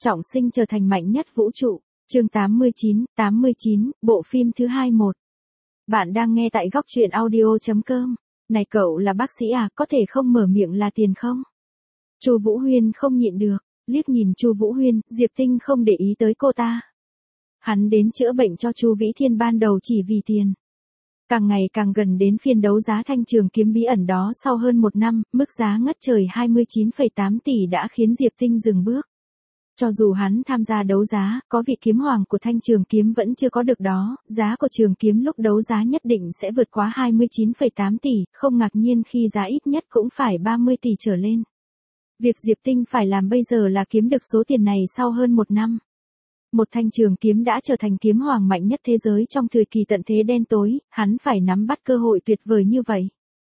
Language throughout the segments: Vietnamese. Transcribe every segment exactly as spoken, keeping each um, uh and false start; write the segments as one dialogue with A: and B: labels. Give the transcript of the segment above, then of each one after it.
A: Trọng sinh trở thành mạnh nhất vũ trụ. Chương tám mươi chín, tám mươi chín, bộ phim thứ hai một. Bạn đang nghe tại góc truyện audio chấm com. Này cậu là bác sĩ à, có thể không mở miệng là tiền không? Chu Vũ Huyên không nhịn được, liếc nhìn Chu Vũ Huyên, Diệp Tinh không để ý tới cô ta. Hắn đến chữa bệnh cho Chu Vĩ Thiên ban đầu chỉ vì tiền. Càng ngày càng gần đến phiên đấu giá thanh trường kiếm bí ẩn đó sau hơn một năm, mức giá ngất trời hai mươi chín phẩy tám tỷ đã khiến Diệp Tinh dừng bước. Cho dù hắn tham gia đấu giá, có vị kiếm hoàng của thanh trường kiếm vẫn chưa có được đó, giá của trường kiếm lúc đấu giá nhất định sẽ vượt quá hai mươi chín phẩy tám tỷ, không ngạc nhiên khi giá ít nhất cũng phải ba mươi tỷ trở lên. Việc Diệp Tinh phải làm bây giờ là kiếm được số tiền này sau hơn một năm. Một thanh trường kiếm đã trở thành kiếm hoàng mạnh nhất thế giới trong thời kỳ tận thế đen tối, hắn phải nắm bắt cơ hội tuyệt vời như vậy.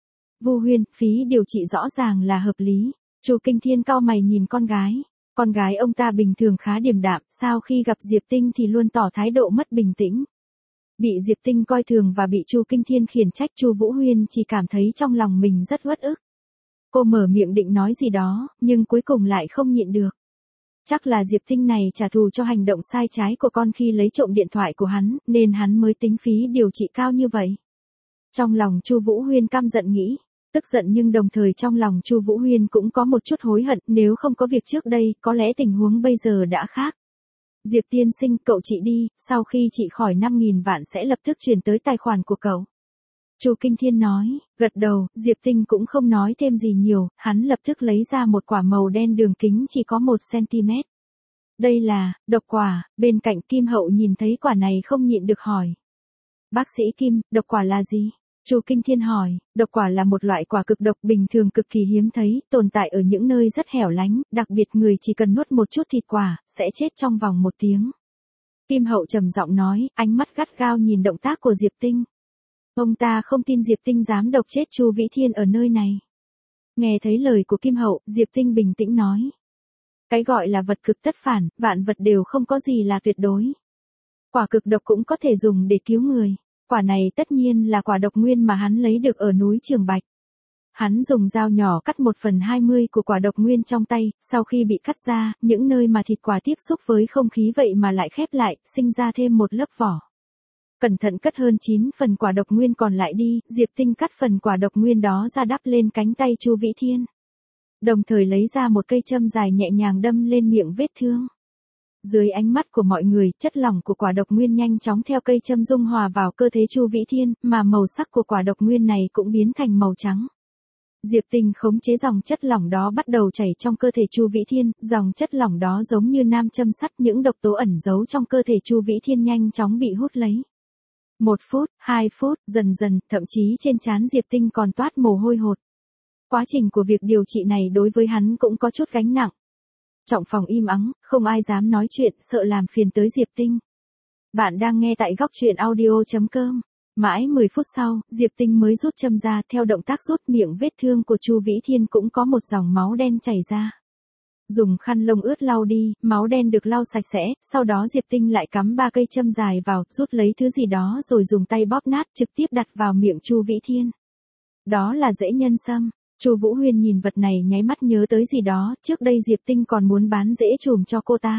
A: Vu Huyên, phí điều trị rõ ràng là hợp lý. Chu Kinh Thiên cau mày nhìn con gái. Con gái ông ta bình thường khá điềm đạm, sao khi gặp Diệp Tinh thì luôn tỏ thái độ mất bình tĩnh. Bị Diệp Tinh coi thường và bị Chu Kinh Thiên khiển trách, Chu Vũ Huyên chỉ cảm thấy trong lòng mình rất uất ức. Cô mở miệng định nói gì đó, nhưng cuối cùng lại không nhịn được. Chắc là Diệp Tinh này trả thù cho hành động sai trái của con khi lấy trộm điện thoại của hắn, nên hắn mới tính phí điều trị cao như vậy. Trong lòng Chu Vũ Huyên căm giận nghĩ. Tức giận nhưng đồng thời trong lòng Chu Vũ Huyên cũng có một chút hối hận, nếu không có việc trước đây, có lẽ tình huống bây giờ đã khác. Diệp tiên sinh, cậu trị đi, sau khi trị khỏi năm nghìn vạn sẽ lập tức chuyển tới tài khoản của cậu. Chu Kinh Thiên nói, gật đầu, Diệp Tinh cũng không nói thêm gì nhiều, hắn lập tức lấy ra một quả màu đen đường kính chỉ có một xăng-ti-mét. Đây là, độc quả, bên cạnh Kim Hậu nhìn thấy quả này không nhịn được hỏi. Bác sĩ Kim, độc quả là gì? Chu Kinh Thiên hỏi, độc quả là một loại quả cực độc bình thường cực kỳ hiếm thấy, tồn tại ở những nơi rất hẻo lánh, đặc biệt người chỉ cần nuốt một chút thịt quả, sẽ chết trong vòng một tiếng. Kim Hậu trầm giọng nói, ánh mắt gắt gao nhìn động tác của Diệp Tinh. Ông ta không tin Diệp Tinh dám độc chết Chu Vĩ Thiên ở nơi này. Nghe thấy lời của Kim Hậu, Diệp Tinh bình tĩnh nói. Cái gọi là vật cực tất phản, vạn vật đều không có gì là tuyệt đối. Quả cực độc cũng có thể dùng để cứu người. Quả này tất nhiên là quả độc nguyên mà hắn lấy được ở núi Trường Bạch. Hắn dùng dao nhỏ cắt một phần hai mươi của quả độc nguyên trong tay, sau khi bị cắt ra, những nơi mà thịt quả tiếp xúc với không khí vậy mà lại khép lại, sinh ra thêm một lớp vỏ. Cẩn thận cất hơn chín phần quả độc nguyên còn lại đi, Diệp Tinh cắt phần quả độc nguyên đó ra đắp lên cánh tay Chu Vĩ Thiên. Đồng thời lấy ra một cây châm dài nhẹ nhàng đâm lên miệng vết thương. Dưới ánh mắt của mọi người, chất lỏng của quả độc nguyên nhanh chóng theo cây châm dung hòa vào cơ thể Chu Vĩ Thiên, mà màu sắc của quả độc nguyên này cũng biến thành màu trắng. Diệp Tinh khống chế dòng chất lỏng đó bắt đầu chảy trong cơ thể Chu Vĩ Thiên, dòng chất lỏng đó giống như nam châm sắt, những độc tố ẩn giấu trong cơ thể Chu Vĩ Thiên nhanh chóng bị hút lấy. Một phút, hai phút, dần dần, thậm chí trên trán Diệp Tinh còn toát mồ hôi hột. Quá trình của việc điều trị này đối với hắn cũng có chút gánh nặng. Trọng phòng im ắng, không ai dám nói chuyện, sợ làm phiền tới Diệp Tinh. Bạn đang nghe tại góc truyện audio chấm com. Mãi mười phút sau, Diệp Tinh mới rút châm ra, theo động tác rút miệng vết thương của Chu Vĩ Thiên cũng có một dòng máu đen chảy ra. Dùng khăn lông ướt lau đi, máu đen được lau sạch sẽ, sau đó Diệp Tinh lại cắm ba cây châm dài vào, rút lấy thứ gì đó rồi dùng tay bóp nát, trực tiếp đặt vào miệng Chu Vĩ Thiên. Đó là rễ nhân sâm. Chu Vũ Huyên nhìn vật này nháy mắt nhớ tới gì đó, trước đây Diệp Tinh còn muốn bán rễ chùm cho cô ta.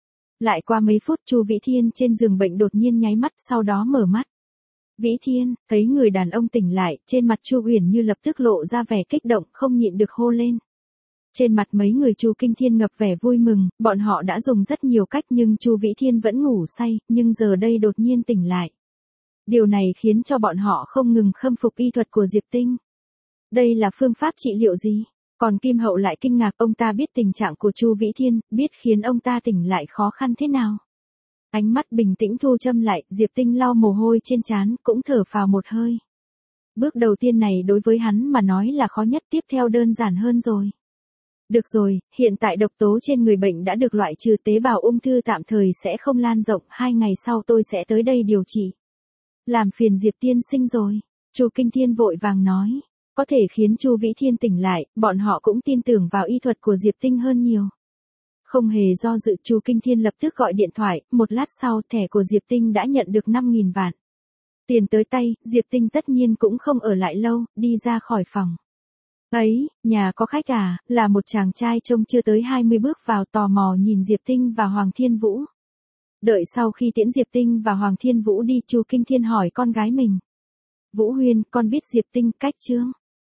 A: Lại qua mấy phút Chu Vĩ Thiên trên giường bệnh đột nhiên nháy mắt, sau đó mở mắt. Vĩ Thiên, thấy người đàn ông tỉnh lại, trên mặt Chu Uyển Như lập tức lộ ra vẻ kích động, không nhịn được hô lên. Trên mặt mấy người Chu Kinh Thiên ngập vẻ vui mừng, bọn họ đã dùng rất nhiều cách nhưng Chu Vĩ Thiên vẫn ngủ say, nhưng giờ đây đột nhiên tỉnh lại. Điều này khiến cho bọn họ không ngừng khâm phục y thuật của Diệp Tinh. Đây là phương pháp trị liệu gì? Còn Kim Hậu lại kinh ngạc, ông ta biết tình trạng của Chu Vĩ Thiên, biết khiến ông ta tỉnh lại khó khăn thế nào. Ánh mắt bình tĩnh thu châm lại, Diệp Tinh lau mồ hôi trên trán, cũng thở phào một hơi. Bước đầu tiên này đối với hắn mà nói là khó nhất, tiếp theo đơn giản hơn rồi. Được rồi, hiện tại độc tố trên người bệnh đã được loại trừ, tế bào ung thư tạm thời sẽ không lan rộng, hai ngày sau tôi sẽ tới đây điều trị. Làm phiền Diệp tiên sinh rồi. Chu Kinh Thiên vội vàng nói. Có thể khiến Chu Vĩ Thiên tỉnh lại, bọn họ cũng tin tưởng vào y thuật của Diệp Tinh hơn nhiều. Không hề do dự, Chu Kinh Thiên lập tức gọi điện thoại, một lát sau thẻ của Diệp Tinh đã nhận được năm nghìn vạn. Tiền tới tay, Diệp Tinh tất nhiên cũng không ở lại lâu, đi ra khỏi phòng. Ấy, nhà có khách à, là một chàng trai trông chưa tới hai mươi bước vào tò mò nhìn Diệp Tinh và Hoàng Thiên Vũ. Đợi sau khi tiễn Diệp Tinh và Hoàng Thiên Vũ đi, Chu Kinh Thiên hỏi con gái mình. Vũ Huyên, con biết Diệp Tinh cách chưa?